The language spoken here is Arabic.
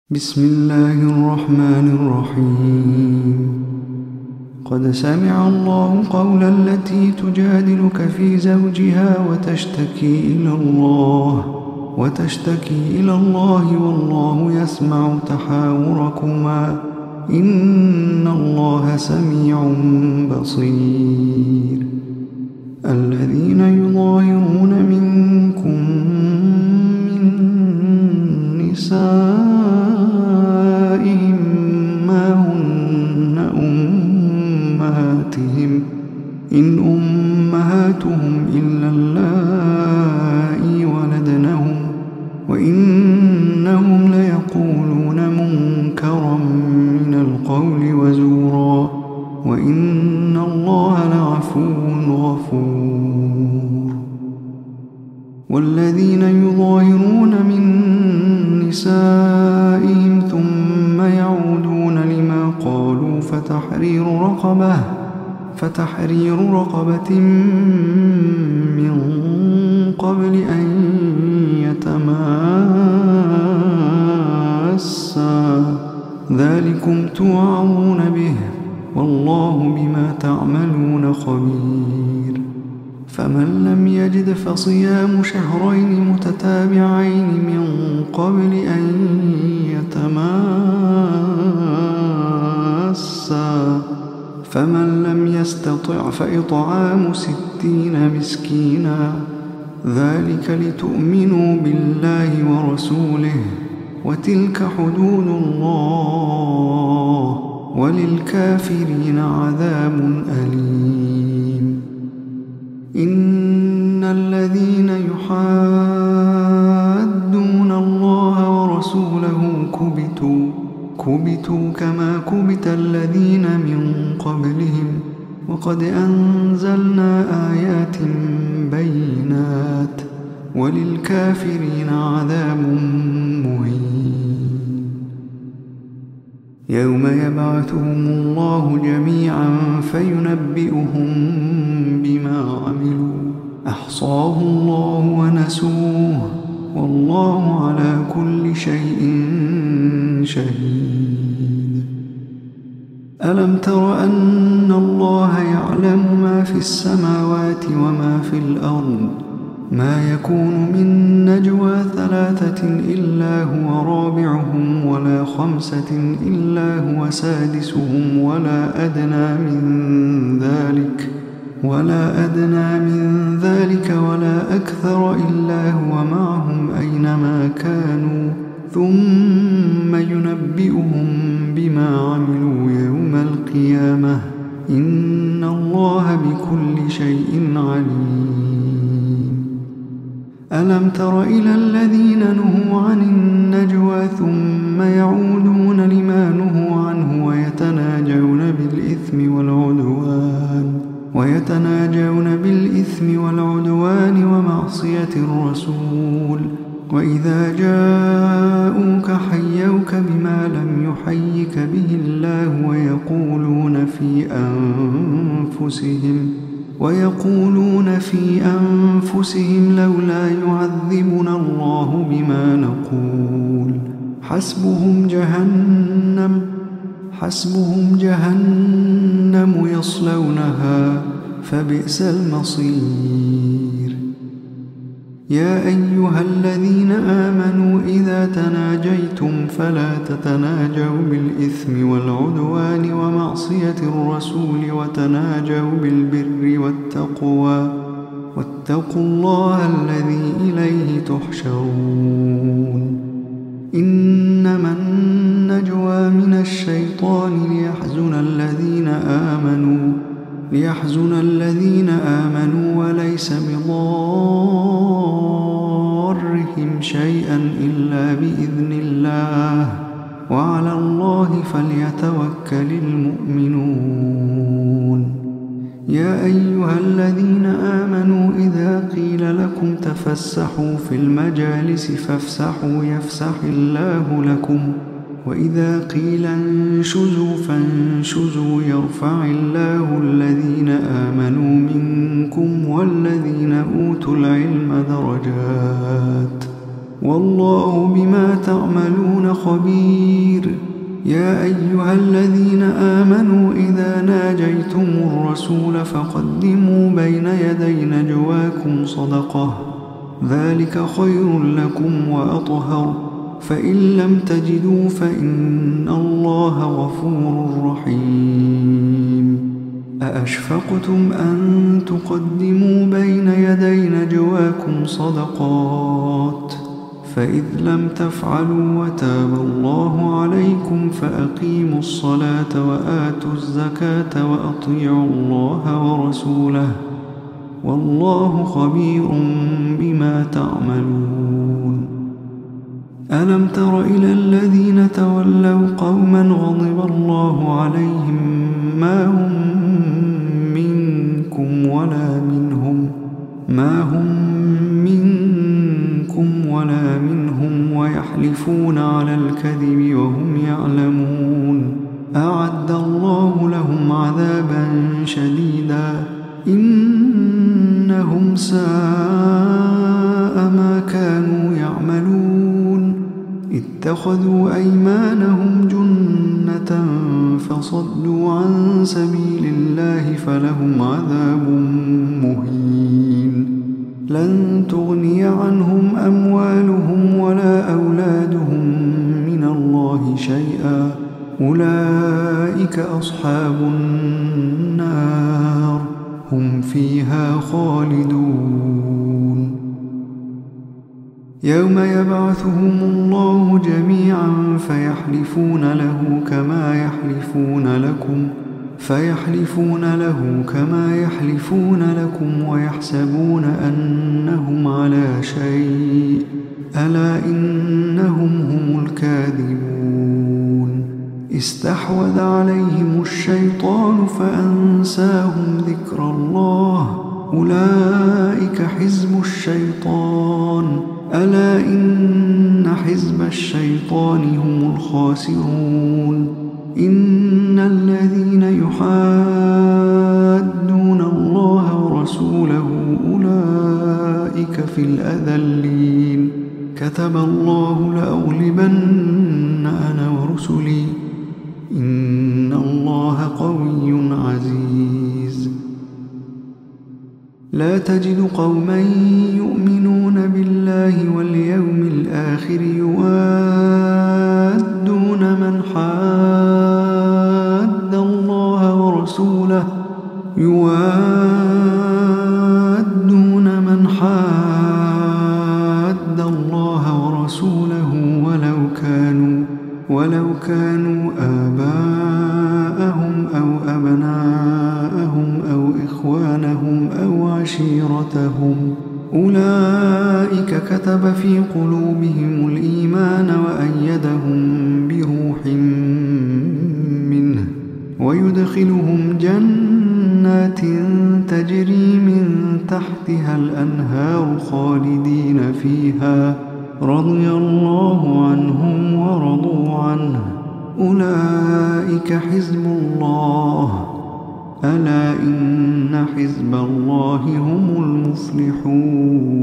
بسم الله الرحمن الرحيم. قد سمع الله قول التي تجادلك في زوجها وتشتكي إلى الله والله يسمع تحاوركما إن الله سميع بصير. الذين يظاهرون منكم من نسائهم ما هن أمهاتهم إن أمهاتهم إلا اللائي ولدنهم وإنهم ليقولون منكرا من القول وزورا وإن الله لعفو غفور. والذين يظاهرون من نسائهم ثم يعودون لما قالوا فتحرير رقبة من قبل أن يتماسا ذلكم توعظون به والله بما تعملون خبير. فمن لم يجد فصيام شهرين متتابعين من قبل أن يتماسا فمن لم يستطع فإطعام 60 مسكينا ذلك لتؤمنوا بالله ورسوله وتلك حدود الله وللكافرين عذاب أليم. إن الذين يحادون الله ورسوله كبتوا كما كبت الذين من قبلهم وقد أنزلنا آيات بينات وللكافرين عذاب مهين. يوم يبعثهم الله جميعا فينبئهم بما عملوا أحصاه الله ونسوه والله على كل شيء شهيد. ألم تر أن الله يعلم ما في السماوات وما في الأرض ما يكون من نجوى 3 إلا هو رابعهم ولا 5 إلا هو سادسهم ولا أدنى من ذلك ولا أكثر إلا هو معهم أينما كانوا ثم ينبئهم بما عملوا يوم القيامة إن الله بكل شيء عليم. ألم تر إلى الذين نهوا عن النجوى ثم يعودون لما نهوا عنه ويتناجون بالإثم ومعصية الرسول وإذا جاءوك حيوك بما لم يحيك به الله ويقولون في أنفسهم لولا يعذبنا الله بما نقول حسبهم جهنم يصلونها فبئس المصير. يا أيها الذين آمنوا إذا تناجيتم فلا تتناجوا بالإثم والعدوان ومعصية الرسول وتناجوا بالبر والتقوى واتقوا الله الذي إليه تحشرون. إنما النجوى من الشيطان ليحزن الذين آمنوا وليس بضارهم شيئا إلا بإذن الله وعلى الله فليتوكل المؤمنون. يا أيها الذين آمنوا إذا قيل لكم تفسحوا في المجالس فافسحوا يفسح الله لكم وإذا قيل انشزوا فانشزوا يرفع الله الذين آمنوا منكم والذين أوتوا العلم درجات والله بما تعملون خبير. يا أيها الذين آمنوا إذا ناجيتم الرسول فقدموا بين يدي نجواكم صدقة، ذلك خير لكم وأطهر، فإن لم تجدوا فإن الله غفور رحيم. أأشفقتم أن تقدموا بين يدي نجواكم صدقات؟ فإذ لم تفعلوا وتاب الله عليكم فأقيموا الصلاة وآتوا الزكاة وأطيعوا الله ورسوله، والله خبير بما تعملون. ألم تر إلى الذين تولوا قوما غضب الله عليهم ما هم منكم ولا منهم ويحلفون على الكذب وهم يعلمون. أعد الله لهم عذابا شديدا إنهم ساء ما كانوا يعملون. اتخذوا أيمانهم جنة فصدوا عن سبيل الله فلهم عذاب مهين. لن تغني عنهم أموالهم ولا أولادهم من الله شيئا، أولئك أصحاب النار هم فيها خالدون. يوم يبعثهم الله جميعا فيحلفون له كما يحلفون لكم ويحسبون أنهم على شيء، ألا إنهم هم الكاذبون. استحوذ عليهم الشيطان فأنساهم ذكر الله، أولئك حزب الشيطان، ألا إن حزب الشيطان هم الخاسرون. إن الذين يحادون الله ورسوله أولئك في الأذلين. كتب الله لأغلبن أنا ورسلي إن الله قوي عزيز. لا تجد قوما يؤمنون بالله واليوم الآخر يوادون من حاد الله ورسوله ولو كانوا آباءهم أو أبناءهم أو إخوانهم أو عشيرتهم، أولئك كتب في قلوبهم الإيمان وأيدهم بروح منه ويدخلهم جنات تجري من تحتها الأنهار خالدين فيها، رضي الله عنهم ورضوا عنه، أولئك حزب الله، ألا إن حزب الله هم المفلحون.